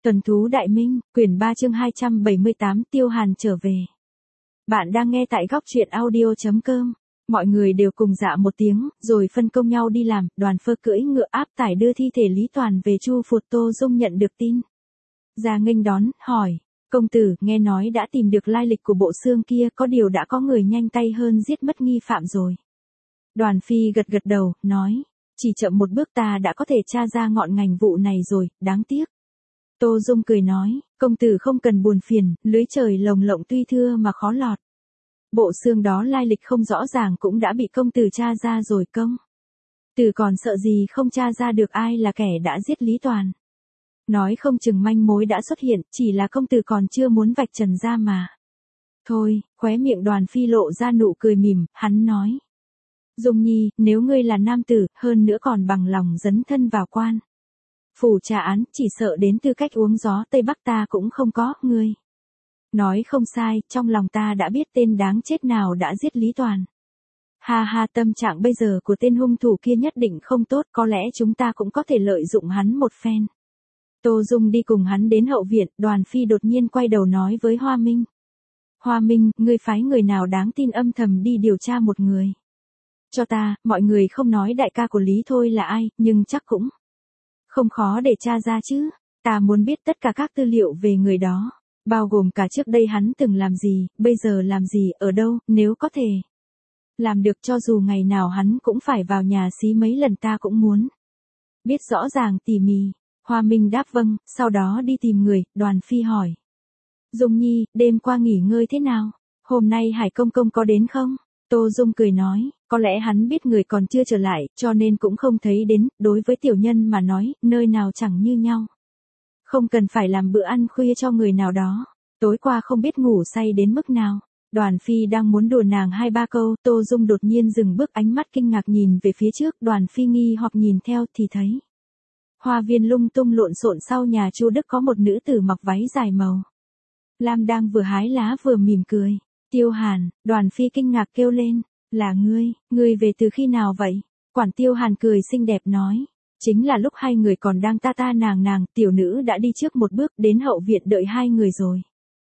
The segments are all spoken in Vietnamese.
Tuần thú đại minh, quyển 3 chương 278 Tiêu Hàn trở về. Bạn đang nghe tại góc truyện audio.com. Mọi người đều cùng dạ một tiếng, rồi phân công nhau đi làm. Đoàn Phơ cưỡi ngựa áp tải đưa thi thể Lý Toàn về Chu Phụt. Tô Dung nhận được tin, ra nghênh đón, hỏi: công tử, nghe nói đã tìm được lai lịch của bộ xương kia, có điều đã có người nhanh tay hơn giết mất nghi phạm rồi. Đoàn Phi gật gật đầu, nói: chỉ chậm một bước ta đã có thể tra ra ngọn ngành vụ này rồi, đáng tiếc. Tô Dung cười nói: công tử không cần buồn phiền, lưới trời lồng lộng tuy thưa mà khó lọt. Bộ xương đó lai lịch không rõ ràng cũng đã bị công tử tra ra rồi công. Tử còn sợ gì không tra ra được ai là kẻ đã giết Lý Toàn. Nói không chừng manh mối đã xuất hiện, chỉ là công tử còn chưa muốn vạch trần ra mà. Thôi, khóe miệng Đoàn Phi lộ ra nụ cười mỉm, hắn nói: Dung Nhi, nếu ngươi là nam tử, hơn nữa còn bằng lòng dấn thân vào quan phủ trả án, chỉ sợ đến tư cách uống gió Tây Bắc ta cũng không có, ngươi nói không sai, trong lòng ta đã biết tên đáng chết nào đã giết Lý Toàn. Ha ha, tâm trạng bây giờ của tên hung thủ kia nhất định không tốt, có lẽ chúng ta cũng có thể lợi dụng hắn một phen. Tô Dung đi cùng hắn đến hậu viện, Đoàn Phi đột nhiên quay đầu nói với Hoa Minh: Hoa Minh, ngươi phái người nào đáng tin âm thầm đi điều tra một người cho ta, mọi người không nói đại ca của Lý thôi là ai, nhưng chắc cũng không khó để tra ra chứ. Ta muốn biết tất cả các tư liệu về người đó, bao gồm cả trước đây hắn từng làm gì, bây giờ làm gì, ở đâu, nếu có thể làm được cho dù ngày nào hắn cũng phải vào nhà xí mấy lần ta cũng muốn biết rõ ràng tỉ mỉ. Hoa Minh đáp vâng, sau đó đi tìm người. Đoàn Phi hỏi: Dung Nhi, đêm qua nghỉ ngơi thế nào? Hôm nay Hải Công Công có đến không? Tô Dung cười nói: có lẽ hắn biết người còn chưa trở lại, cho nên cũng không thấy đến, đối với tiểu nhân mà nói, nơi nào chẳng như nhau. Không cần phải làm bữa ăn khuya cho người nào đó. Tối qua không biết ngủ say đến mức nào. Đoàn Phi đang muốn đùa nàng 2-3 câu, Tô Dung đột nhiên dừng bước, ánh mắt kinh ngạc nhìn về phía trước. Đoàn Phi nghi hoặc nhìn theo thì thấy hoa viên lung tung lộn xộn sau nhà Chu Đức có một nữ tử mặc váy dài màu lam đang vừa hái lá vừa mỉm cười. Tiêu Hàn. Đoàn Phi kinh ngạc kêu lên: là ngươi về từ khi nào vậy? Quản Tiêu Hàn cười xinh đẹp nói: chính là lúc hai người còn đang ta ta nàng, tiểu nữ đã đi trước một bước đến hậu viện đợi hai người rồi.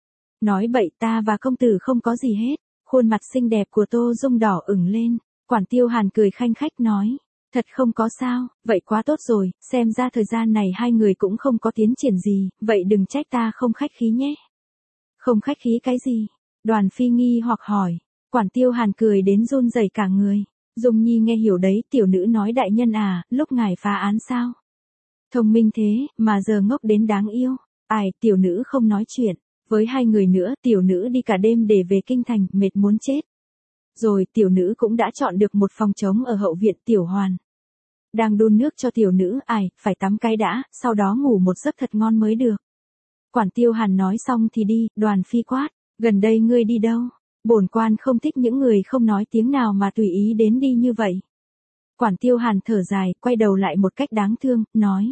Nói bậy, ta và công tử không có gì hết. Khuôn mặt xinh đẹp của Tô Dung đỏ ửng lên. Quản Tiêu Hàn cười khanh khách nói: thật không có sao, vậy quá tốt rồi, xem ra thời gian này hai người cũng không có tiến triển gì, vậy đừng trách ta không khách khí nhé. Không khách khí cái gì? Đoàn Phi nghi hoặc hỏi. Quản Tiêu Hàn cười đến run rẩy cả người. Dung Nhi nghe hiểu đấy, tiểu nữ nói đại nhân à, lúc ngài phá án sao? Thông minh thế, mà giờ ngốc đến đáng yêu. Ai, tiểu nữ không nói chuyện với hai người nữa, tiểu nữ đi cả đêm để về kinh thành, mệt muốn chết. Rồi, tiểu nữ cũng đã chọn được một phòng trống ở hậu viện. Tiểu Hoàn đang đun nước cho tiểu nữ, phải tắm cái đã, sau đó ngủ một giấc thật ngon mới được. Quản Tiêu Hàn nói xong thì đi. Đoàn Phi quát: gần đây ngươi đi đâu? Bổn quan không thích những người không nói tiếng nào mà tùy ý đến đi như vậy. Quản Tiêu Hàn thở dài, quay đầu lại một cách đáng thương, nói: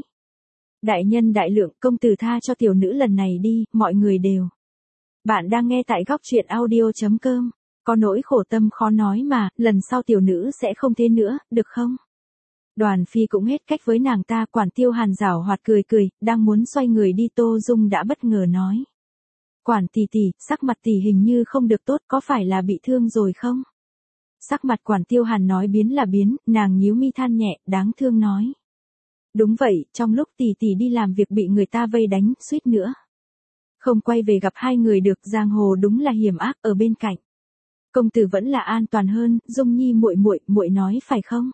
đại nhân đại lượng, công tử tha cho tiểu nữ lần này đi, mọi người đều. Bạn đang nghe tại góc truyện audio.com. Có nỗi khổ tâm khó nói mà, lần sau tiểu nữ sẽ không thế nữa, được không? Đoàn Phi cũng hết cách với nàng ta. Quản Tiêu Hàn giảo hoạt cười, đang muốn xoay người đi, Tô Dung đã bất ngờ nói: Quản tỷ tỷ, sắc mặt tỷ hình như không được tốt, có phải là bị thương rồi không? Sắc mặt Quản Tiêu Hàn nói biến là biến, nàng nhíu mi than nhẹ, đáng thương nói: đúng vậy, trong lúc tỷ tỷ đi làm việc bị người ta vây đánh, suýt nữa không quay về gặp hai người được. Giang hồ đúng là hiểm ác, ở bên cạnh công tử vẫn là an toàn hơn. Dung Nhi muội nói phải không?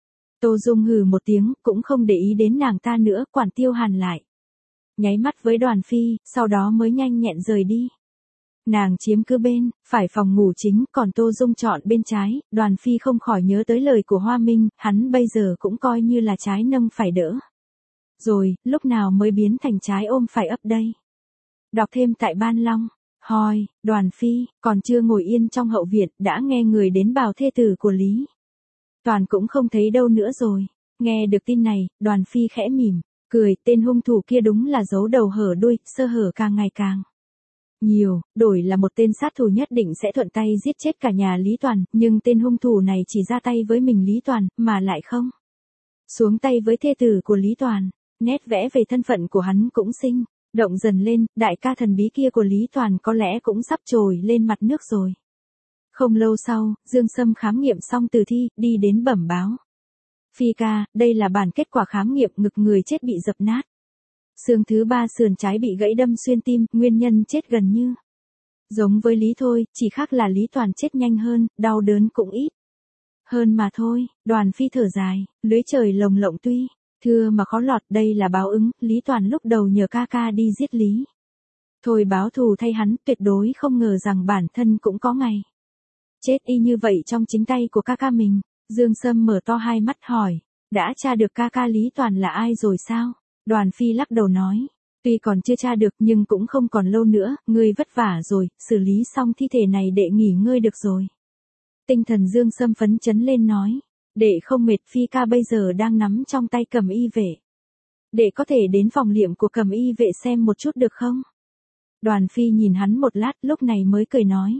Tô Dung hừ một tiếng, cũng không để ý đến nàng ta nữa. Quản Tiêu Hàn lại nháy mắt với Đoàn Phi, sau đó mới nhanh nhẹn rời đi. Nàng chiếm cứ bên phải phòng ngủ chính, còn Tô Dung chọn bên trái. Đoàn Phi không khỏi nhớ tới lời của Hoa Minh, hắn bây giờ cũng coi như là trái nâng phải đỡ rồi, lúc nào mới biến thành trái ôm phải ấp đây. Đọc thêm tại Ban Long. Hoi, Đoàn Phi còn chưa ngồi yên trong hậu viện, đã nghe người đến bảo thê tử của Lý Toàn cũng không thấy đâu nữa rồi. Nghe được tin này, Đoàn Phi khẽ mỉm cười, tên hung thủ kia đúng là giấu đầu hở đuôi, sơ hở càng ngày càng nhiều, đổi là một tên sát thủ nhất định sẽ thuận tay giết chết cả nhà Lý Toàn, nhưng tên hung thủ này chỉ ra tay với mình Lý Toàn, mà lại không xuống tay với thê tử của Lý Toàn. Nét vẽ về thân phận của hắn cũng xinh Động dần lên, đại ca thần bí kia của Lý Toàn có lẽ cũng sắp trồi lên mặt nước rồi. Không lâu sau, Dương Sâm khám nghiệm xong tử thi, đi đến bẩm báo. Phi ca, đây là bản kết quả khám nghiệm, ngực người chết bị dập nát. Xương thứ 3 sườn trái bị gãy đâm xuyên tim, nguyên nhân chết gần như giống với Lý thôi, chỉ khác là Lý Toàn chết nhanh hơn, đau đớn cũng ít hơn mà thôi. Đoàn Phi thở dài, lưới trời lồng lộng tuy thưa mà khó lọt, đây là báo ứng. Lý Toàn lúc đầu nhờ ca ca đi giết Lý thôi báo thù thay hắn, tuyệt đối không ngờ rằng bản thân cũng có ngày chết y như vậy trong chính tay của ca ca mình. Dương Sâm mở to hai mắt hỏi, đã tra được ca ca Lý Toàn là ai rồi sao? Đoàn Phi lắc đầu nói, tuy còn chưa tra được nhưng cũng không còn lâu nữa, ngươi vất vả rồi, xử lý xong thi thể này đệ nghỉ ngơi được rồi. Tinh thần Dương Sâm phấn chấn lên nói, đệ không mệt, Phi ca bây giờ đang nắm trong tay Cẩm Y vệ. Đệ có thể đến phòng liệm của Cẩm Y vệ xem một chút được không? Đoàn Phi nhìn hắn một lát, lúc này mới cười nói,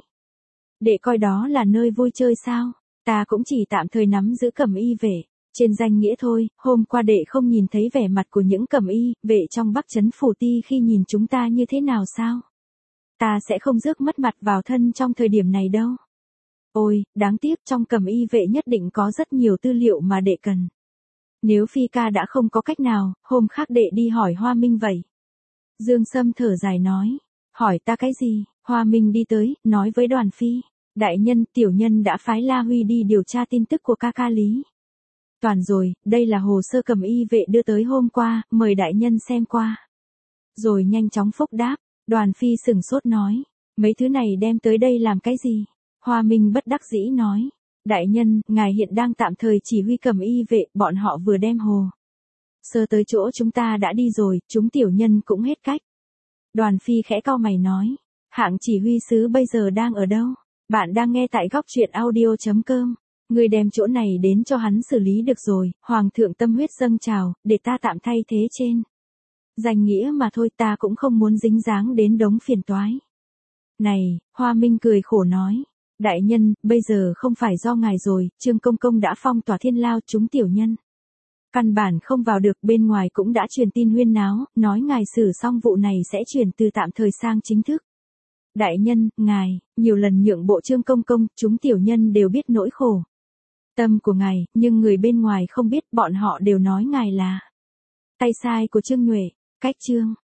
đệ coi đó là nơi vui chơi sao? Ta cũng chỉ tạm thời nắm giữ Cẩm Y vệ trên danh nghĩa thôi, hôm qua đệ không nhìn thấy vẻ mặt của những Cẩm Y vệ trong Bắc Trấn Phủ Ti khi nhìn chúng ta như thế nào sao? Ta sẽ không rước mất mặt vào thân trong thời điểm này đâu. Ôi, đáng tiếc trong Cẩm Y vệ nhất định có rất nhiều tư liệu mà đệ cần. Nếu Phi ca đã không có cách nào, hôm khác đệ đi hỏi Hoa Minh vậy. Dương Sâm thở dài nói, hỏi ta cái gì? Hoa Minh đi tới, nói với Đoàn Phi, đại nhân, tiểu nhân đã phái La Huy đi điều tra tin tức của ca ca Lý Toàn rồi, đây là hồ sơ Cẩm Y vệ đưa tới hôm qua, mời đại nhân xem qua. Rồi nhanh chóng phúc đáp. Đoàn Phi sửng sốt nói, mấy thứ này đem tới đây làm cái gì? Hoa Minh bất đắc dĩ nói, đại nhân, ngài hiện đang tạm thời chỉ huy Cẩm Y vệ, bọn họ vừa đem hồ sơ tới chỗ chúng ta đã đi rồi, chúng tiểu nhân cũng hết cách. Đoàn Phi khẽ cau mày nói, hạng chỉ huy sứ bây giờ đang ở đâu? Bạn đang nghe tại góc truyện audio.com. Người đem chỗ này đến cho hắn xử lý được rồi, Hoàng thượng tâm huyết dâng trào, để ta tạm thay thế trên danh nghĩa mà thôi, ta cũng không muốn dính dáng đến đống phiền toái này. Hoa Minh cười khổ nói, đại nhân, bây giờ không phải do ngài rồi, Trương Công Công đã phong tỏa Thiên Lao, chúng tiểu nhân căn bản không vào được, bên ngoài cũng đã truyền tin huyên náo, nói ngài xử xong vụ này sẽ chuyển từ tạm thời sang chính thức. Đại nhân, ngài nhiều lần nhượng bộ Trương Công Công, chúng tiểu nhân đều biết nỗi khổ tâm của ngài, nhưng người bên ngoài không biết, bọn họ đều nói ngài là tay sai của Trương Nhuệ. Cách Trương